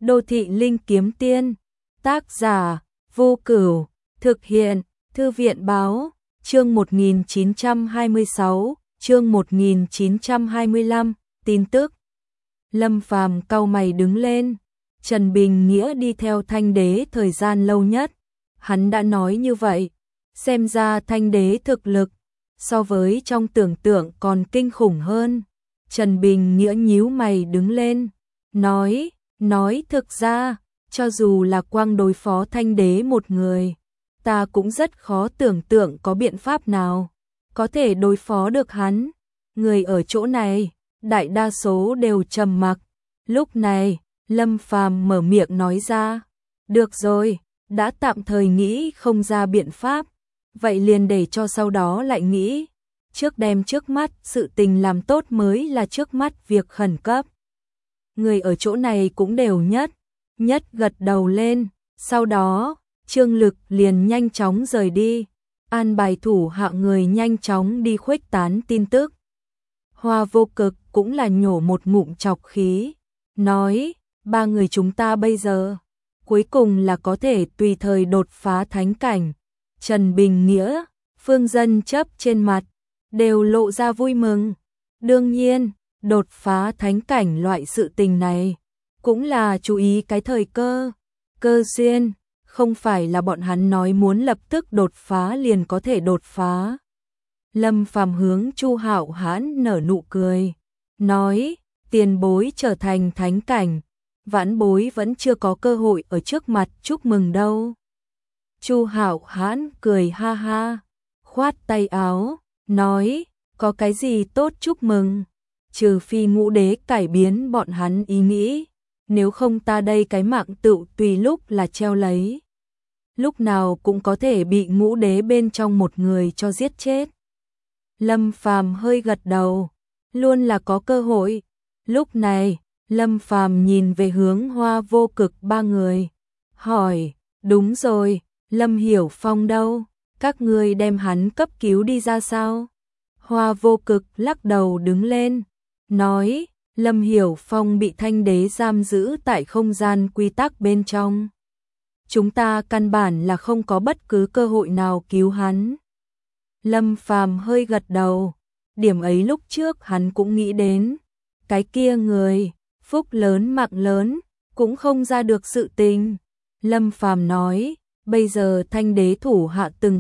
Đô thị linh kiếm tiên. Tác giả Vô Cửu. Thực hiện Thư viện báo. Chương 1926, chương 1925, tin tức. Lâm Phàm cau mày đứng lên. Trần Bình Nghĩa đi theo Thanh Đế thời gian lâu nhất. Hắn đã nói như vậy. Xem ra Thanh Đế thực lực so với trong tưởng tượng còn kinh khủng hơn. Trần Bình Nghĩa nhíu mày đứng lên. Nói thực ra, cho dù là quang đối phó Thanh Đế một người, ta cũng rất khó tưởng tượng có biện pháp nào có thể đối phó được hắn. Người ở chỗ này, đại đa số đều trầm mặc. Lúc này, Lâm Phàm mở miệng nói ra. Được rồi, đã tạm thời nghĩ không ra biện pháp. Vậy liền để cho sau đó lại nghĩ. Trước đem trước mắt sự tình làm tốt mới là trước mắt việc khẩn cấp. Người ở chỗ này cũng đều nhất gật đầu lên. Sau đó, Trương Lực liền nhanh chóng rời đi. An bài thủ hạ người nhanh chóng đi khuếch tán tin tức. Hoa Vô Cực cũng là nhổ một ngụm trọc khí. Nói, ba người chúng ta bây giờ cuối cùng là có thể tùy thời đột phá thánh cảnh. Trần Bình Nghĩa, Phương Dân chấp trên mặt đều lộ ra vui mừng. Đương nhiên, đột phá thánh cảnh loại sự tình này cũng là chú ý cái thời cơ duyên, không phải là bọn hắn nói muốn lập tức đột phá liền có thể đột phá. Lâm Phàm hướng Chu Hạo Hãn nở nụ cười, nói, tiền bối trở thành thánh cảnh, vãn bối vẫn chưa có cơ hội ở trước mặt chúc mừng đâu. Chu Hạo Hãn cười ha ha, khoát tay áo, nói, có cái gì tốt chúc mừng, trừ phi Ngũ Đế cải biến bọn hắn ý nghĩ, nếu không ta đây cái mạng tựu tùy lúc là treo lấy. Lúc nào cũng có thể bị Ngũ Đế bên trong một người cho giết chết. Lâm Phàm hơi gật đầu, luôn là có cơ hội. Lúc này, Lâm Phàm nhìn về hướng Hoa Vô Cực ba người, hỏi, đúng rồi, Lâm Hiểu Phong đâu, các ngươi đem hắn cấp cứu đi ra sao? Hoa Vô Cực lắc đầu đứng lên, nói, Lâm Hiểu Phong bị Thanh Đế giam giữ tại không gian quy tắc bên trong. Chúng ta căn bản là không có bất cứ cơ hội nào cứu hắn. Lâm Phàm hơi gật đầu, điểm ấy lúc trước hắn cũng nghĩ đến. Cái kia người, phúc lớn mạng lớn, cũng không ra được sự tình. Lâm Phàm nói, bây giờ Thanh Đế thủ hạ từng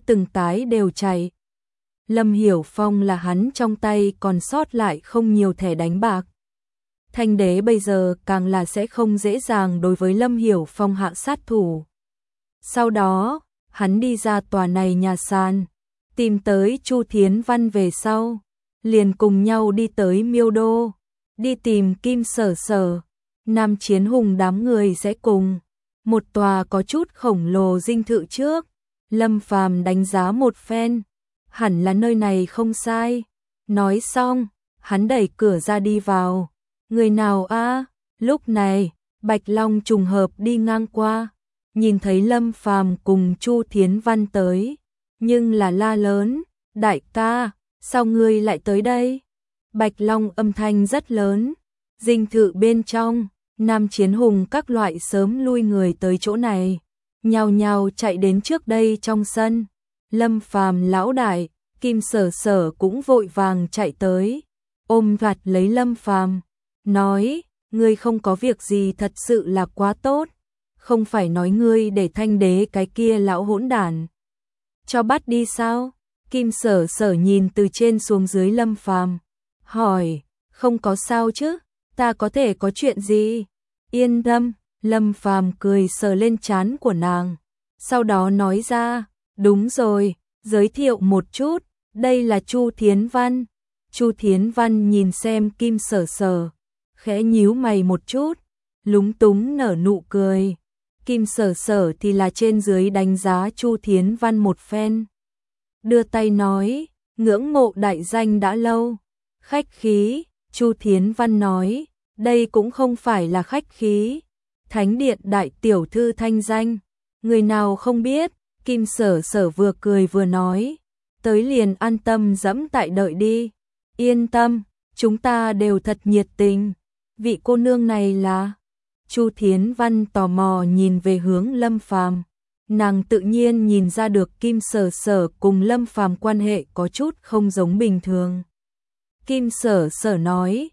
cái đều chạy. Lâm Hiểu Phong là hắn trong tay còn sót lại không nhiều thẻ đánh bạc. Thanh Đế bây giờ càng là sẽ không dễ dàng đối với Lâm Hiểu Phong hạ sát thủ. Sau đó, hắn đi ra tòa này nhà sàn, tìm tới Chu Thiến Văn về sau, liền cùng nhau đi tới Miêu Đô, đi tìm Kim Sở Sở. Nam Chiến Hùng đám người sẽ cùng một tòa có chút khổng lồ dinh thự trước. Lâm Phàm đánh giá một phen, hẳn là nơi này không sai. Nói xong, hắn đẩy cửa ra đi vào. Người nào a? Lúc này, Bạch Long trùng hợp đi ngang qua, nhìn thấy Lâm Phàm cùng Chu Thiến Văn tới, nhưng là la lớn, đại ca, sao ngươi lại tới đây? Bạch Long âm thanh rất lớn, dinh thự bên trong, Nam Chiến Hùng các loại sớm lui người tới chỗ này, nhao nhao chạy đến trước đây trong sân. Lâm Phàm lão đại, Kim Sở Sở cũng vội vàng chạy tới, ôm gạt lấy Lâm Phàm, nói, ngươi không có việc gì thật sự là quá tốt, không phải nói ngươi để Thanh Đế cái kia lão hỗn đản cho bắt đi sao? Kim Sở Sở nhìn từ trên xuống dưới Lâm Phàm, hỏi, không có sao chứ, ta có thể có chuyện gì? Yên tâm, Lâm Phàm cười sờ lên trán của nàng, sau đó nói ra, đúng rồi, giới thiệu một chút, đây là Chu Thiến Văn. Chu Thiến Văn nhìn xem Kim Sở Sở, khẽ nhíu mày một chút, lúng túng nở nụ cười. Kim Sở Sở thì là trên dưới đánh giá Chu Thiến Văn một phen, đưa tay nói, ngưỡng mộ đại danh đã lâu. Khách khí, Chu Thiến Văn nói, đây cũng không phải là khách khí. Thánh điện đại tiểu thư thanh danh, người nào không biết. Kim Sở Sở vừa cười vừa nói, tới liền an tâm dẫm tại đợi đi. Yên tâm, chúng ta đều thật nhiệt tình. Vị cô nương này là Chu Thiến Văn tò mò nhìn về hướng Lâm Phàm. Nàng tự nhiên nhìn ra được Kim Sở Sở cùng Lâm Phàm quan hệ có chút không giống bình thường. Kim Sở Sở nói,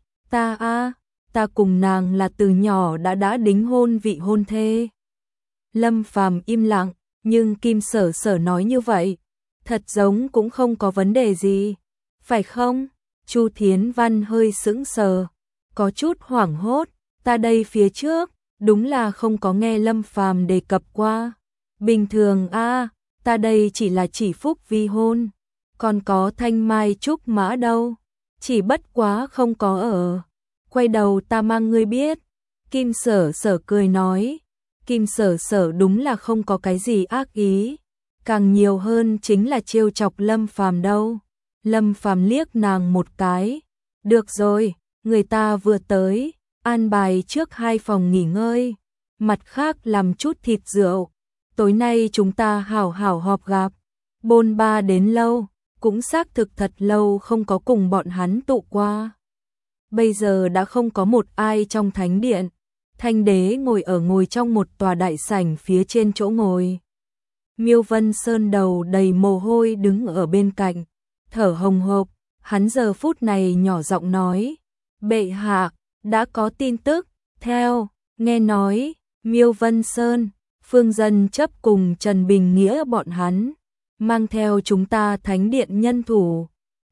ta cùng nàng là từ nhỏ đã đính hôn vị hôn thê. Lâm Phàm im lặng, nhưng Kim Sở Sở nói như vậy, thật giống cũng không có vấn đề gì, phải không? Chu Thiến Văn hơi sững sờ, có chút hoảng hốt, ta đây phía trước, đúng là không có nghe Lâm Phàm đề cập qua. Bình thường ta đây chỉ phúc vi hôn, còn có thanh mai trúc mã đâu, chỉ bất quá không có ở. Quay đầu ta mang ngươi biết. Kim Sở Sở cười nói. Kim Sở Sở đúng là không có cái gì ác ý, càng nhiều hơn chính là trêu chọc Lâm Phàm đâu. Lâm Phàm liếc nàng một cái, được rồi, người ta vừa tới, an bài trước 2 phòng nghỉ ngơi, mặt khác làm chút thịt rượu, tối nay chúng ta hảo hảo họp gặp. Bôn ba đến lâu, cũng xác thực thật lâu không có cùng bọn hắn tụ qua. Bây giờ đã không có một ai trong thánh điện. Thanh đế ngồi trong một tòa đại sảnh phía trên chỗ ngồi. Miêu Vân Sơn đầu đầy mồ hôi đứng ở bên cạnh, thở hồng hộc, hắn giờ phút này nhỏ giọng nói, bệ hạ, đã có tin tức, nghe nói, Miêu Vân Sơn, Phương Dân chấp cùng Trần Bình Nghĩa bọn hắn, mang theo chúng ta thánh điện nhân thủ,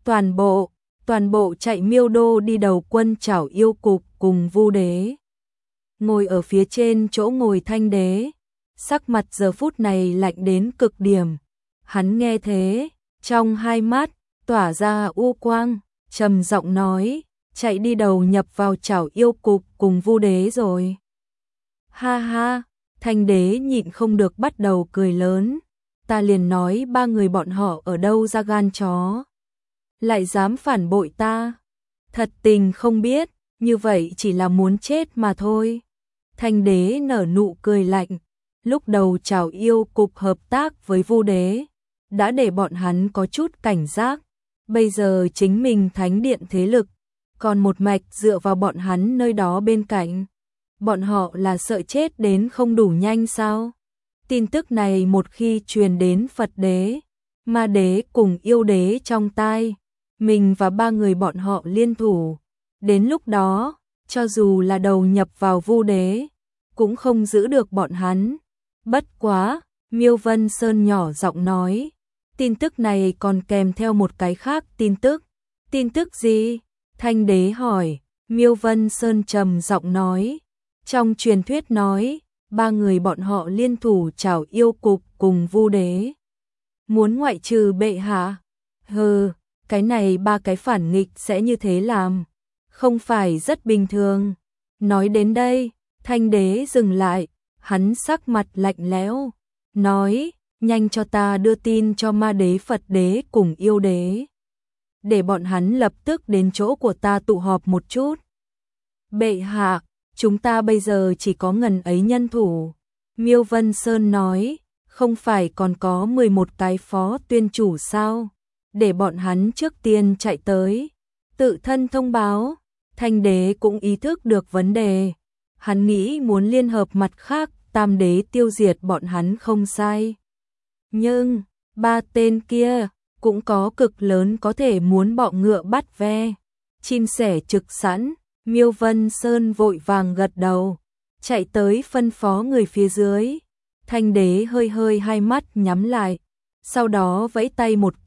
toàn bộ chạy Miêu Đô đi đầu quân chảo yêu cục cùng Vu Đế. Ngồi ở phía trên chỗ ngồi Thanh đế, sắc mặt giờ phút này lạnh đến cực điểm. Hắn nghe thế, trong hai mắt tỏa ra u quang, trầm giọng nói, chạy đi đầu nhập vào chảo yêu cục cùng Vu Đế rồi. Ha ha, Thanh đế nhịn không được bắt đầu cười lớn, ta liền nói 3 người bọn họ ở đâu ra gan chó, lại dám phản bội ta. Thật tình không biết, như vậy chỉ là muốn chết mà thôi. Thanh đế nở nụ cười lạnh, lúc đầu chảo yêu cục hợp tác với Vu Đế, đã để bọn hắn có chút cảnh giác, bây giờ chính mình thánh điện thế lực, còn một mạch dựa vào bọn hắn nơi đó bên cạnh. Bọn họ là sợ chết đến không đủ nhanh sao? Tin tức này một khi truyền đến Phật đế, Ma đế cùng yêu đế trong tai, mình và 3 người bọn họ liên thủ, đến lúc đó, cho dù là đầu nhập vào Vu Đế, cũng không giữ được bọn hắn. Bất quá, Miêu Vân Sơn nhỏ giọng nói, tin tức này còn kèm theo một cái khác tin tức. Tin tức gì? Thanh đế hỏi. Miêu Vân Sơn trầm giọng nói, trong truyền thuyết nói, 3 người bọn họ liên thủ chảo yêu cục cùng Vu Đế, muốn ngoại trừ bệ hạ. Hừ, cái này 3 cái phản nghịch sẽ như thế làm, không phải rất bình thường. Nói đến đây, Thanh đế dừng lại, hắn sắc mặt lạnh lẽo, nói, nhanh cho ta đưa tin cho Ma đế, Phật đế cùng yêu đế, để bọn hắn lập tức đến chỗ của ta tụ họp một chút. Bệ hạ, chúng ta bây giờ chỉ có ngần ấy nhân thủ. Miêu Vân Sơn nói, không phải còn có 11 cái phó tuyên chủ sao? Để bọn hắn trước tiên chạy tới, tự thân thông báo. Thanh đế cũng ý thức được vấn đề. Hắn nghĩ muốn liên hợp mặt khác, Tam đế tiêu diệt bọn hắn không sai. Nhưng, 3 tên kia, cũng có cực lớn có thể muốn bọ ngựa bắt ve. Chim sẻ trực sẵn, Miêu Vân Sơn vội vàng gật đầu, chạy tới phân phó người phía dưới. Thanh đế hơi hai mắt nhắm lại, sau đó vẫy tay một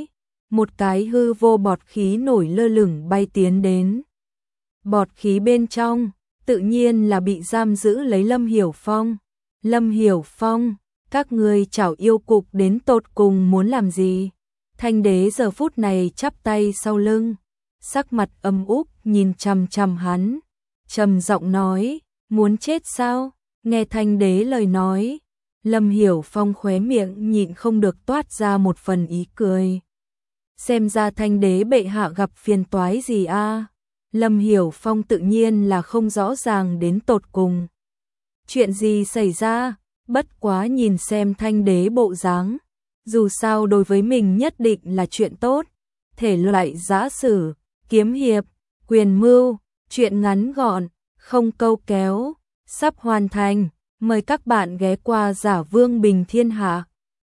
cái hư vô bọt khí nổi lơ lửng bay tiến đến. Bọt khí bên trong, tự nhiên là bị giam giữ lấy Lâm Hiểu Phong. Lâm Hiểu Phong, các ngươi chảo yêu cục đến tột cùng muốn làm gì? Thanh đế giờ phút này chắp tay sau lưng, sắc mặt âm úc nhìn chằm chằm hắn, trầm giọng nói, muốn chết sao? Nghe Thanh đế lời nói, Lâm Hiểu Phong khóe miệng nhịn không được toát ra một phần ý cười. Xem ra Thanh đế bệ hạ gặp phiền toái gì a? Lâm Hiểu Phong tự nhiên là không rõ ràng đến tột cùng. Chuyện gì xảy ra, bất quá nhìn xem Thanh đế bộ dáng, dù sao đối với mình nhất định là chuyện tốt. Thể loại giã sử, kiếm hiệp, quyền mưu, chuyện ngắn gọn, không câu kéo, sắp hoàn thành. Mời các bạn ghé qua Giả Vương Bình Thiên Hạ.